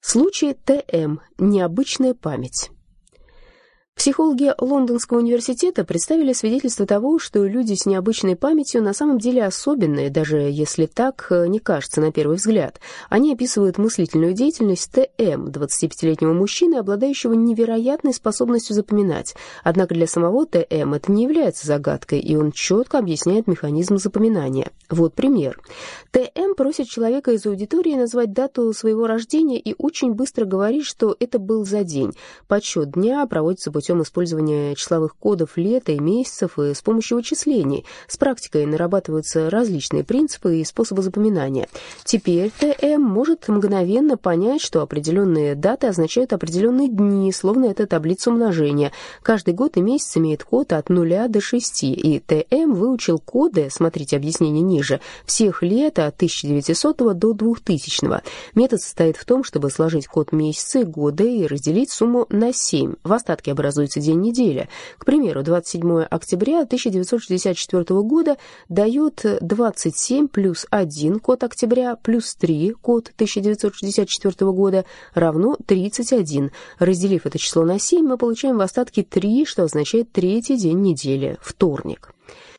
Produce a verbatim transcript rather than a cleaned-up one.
Случай ТМ – необычная память. Психологи Лондонского университета представили свидетельство того, что люди с необычной памятью на самом деле особенные, даже если так не кажется на первый взгляд. Они описывают мыслительную деятельность ТМ, двадцатипятилетнего мужчины, обладающего невероятной способностью запоминать. Однако для самого ТМ это не является загадкой, и он четко объясняет механизм запоминания. Вот пример. ТМ просит человека из аудитории назвать дату своего рождения и очень быстро говорит, что это был за день. Подсчет дня проводится путем использования числовых кодов лета и месяцев и с помощью вычислений. С практикой нарабатываются различные принципы и способы запоминания. Теперь ТМ может мгновенно понять, что определенные даты означают определенные дни, словно это таблица умножения. Каждый год и месяц имеет код от нуля до шести, и ТМ выучил коды, смотрите объяснение ниже, всех лет от тысяча девятисотого до двухтысячного. Метод состоит в том, чтобы сложить код месяца и года и разделить сумму на семь. В остатке образуется день недели. К примеру, двадцать седьмого октября тысяча девятьсот шестьдесят четвёртого года дает двадцать семь плюс один, код октября, плюс три, код тысяча девятьсот шестьдесят четвёртого года, равно тридцать один. Разделив это число на семь, мы получаем в остатке три, что означает третий день недели, вторник.